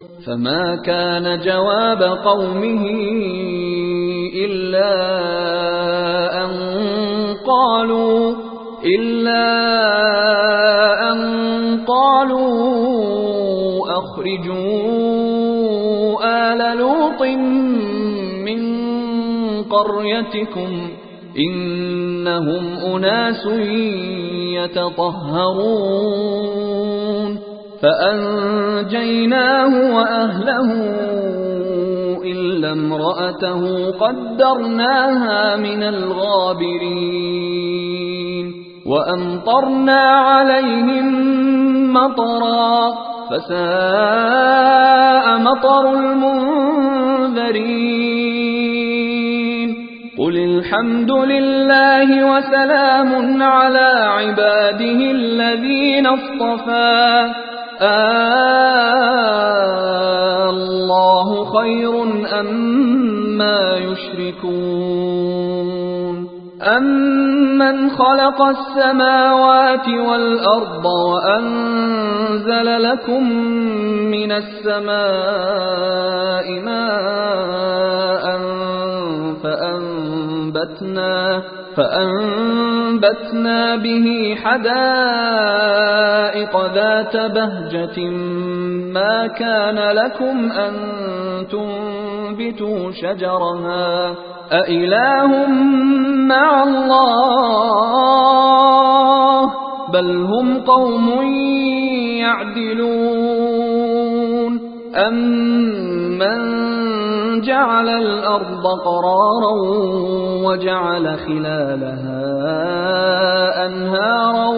فما كان جواب قومه إلا أن قالوا أخرجوا آل لوط من قريتكم إنهم أناس يتطهرون فأنجيناه وأهله إلا امرأته قدرناها من الغابرين وأمطرنا عليهم مطرا فساء مطر المنذرين قل الحمد لله وسلام على عباده الذين اصطفى الله خير أما يشركون أمن خلق السماوات والأرض وأنزل لكم من السماء ماء فأنبتنا به حدائق ذات بهجة ما كان لكم أن تنبتوا شجرها أإله مع الله بل هم قوم يعدلون أمن جعل الأرض قرارا وجعل خلالها أنهارا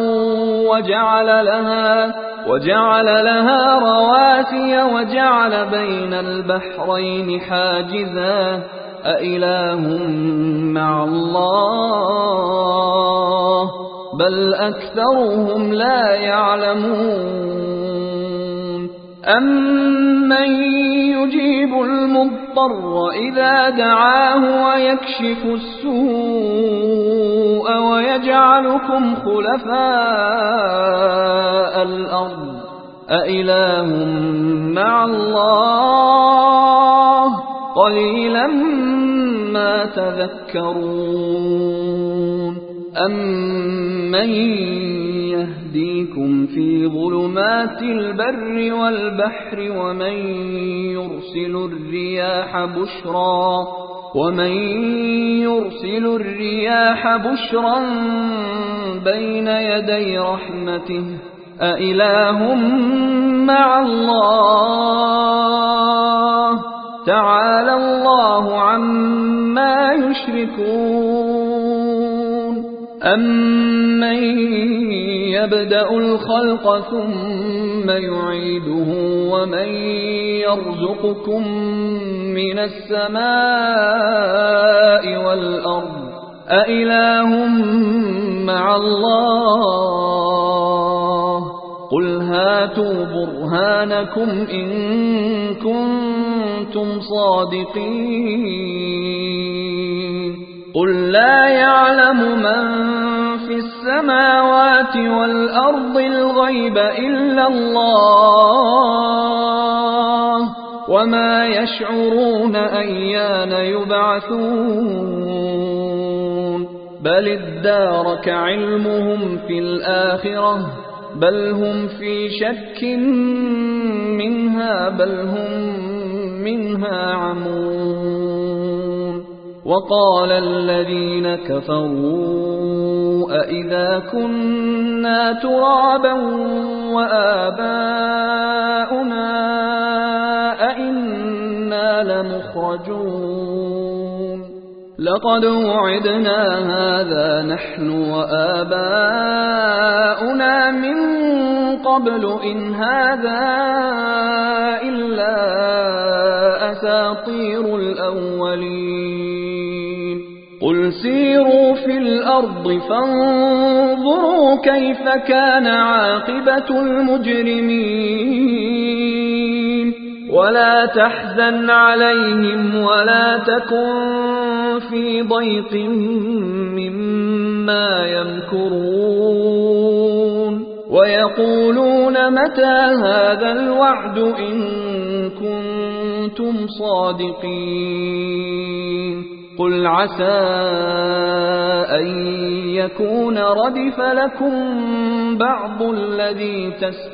وجعل لها رواسي وجعل بين البحرين حاجزا أإله مع الله بل أكثرهم لا يعلمون أمن يجيب المضطر إذا دعاه ويكشف السوء ويجعلكم خلفاء الأرض أإله مع الله قليلا ما تذكرون أمن يهديكم في ظلمات البر والبحر ومن يرسل الرياح بشرا بين يدي رحمته أإله مع الله تعالى الله عما يشركون أمن يبدأ الخلق ثم يعيده ومن يرزقكم من السماء والأرض أإله مع الله قل هاتوا برهانكم إن كنتم صادقين قل لا يعلم من في السماوات والأرض الغيب إلا الله وما يشعرون أيان يبعثون بل ادارك علمهم في الآخرة بل هم في شك منها بل هم منها عمون وقال الذين كفروا أإذا كنا ترابا وآباؤنا أئنا لمخرجون لقد وعدنا هذا نحن وآباؤنا من قبل إن هذا إلا أساطير الأولين قل سيروا في الأرض فانظروا كيف كان عاقبة المجرمين ولا تحزن عليهم ولا تكن في ضيق مما يمكرون ويقولون متى هذا الوعد إن كنتم صادقين قل عسى أن يكون ردف لكم بعض الذي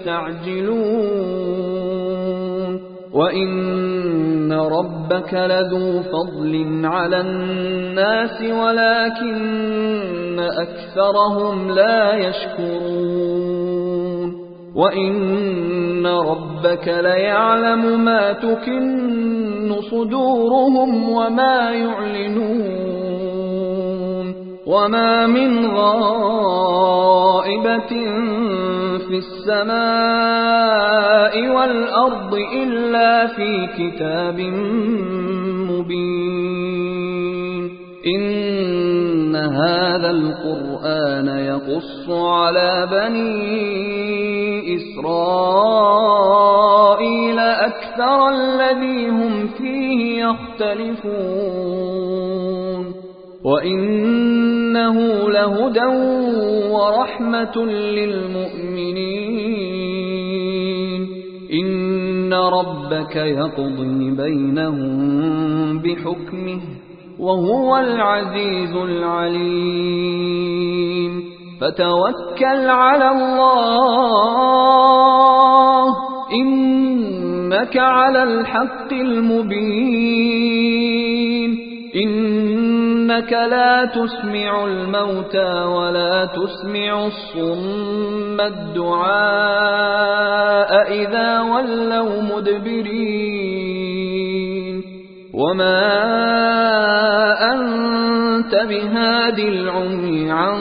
تستعجلون وإن ربك لذو فضل على الناس ولكن أكثرهم لا يشكرون وإن ربك ليعلم ما تكن صدورهم وما يعلنون وما من غائبة في السماء والأرض إلا في كتاب مبين إن هذا القرآن يقص على بني إسرائيل أكثر الذي هم فيه يختلفون وإنه لهدى ورحمة للمؤمنين إن ربك يقضي بينهم بحكمه وهو العزيز العليم فتوكل على الله إنك على الحق المبين إنك لا تسمع الموتى ولا تسمع الصم الدعاء إذا ولوا مدبرين وما أنت بهاد العمي عن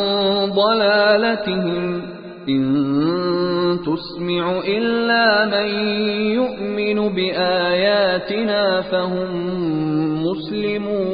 ضلالتهم إن تسمع إلا من يؤمن بآياتنا فهم مسلمون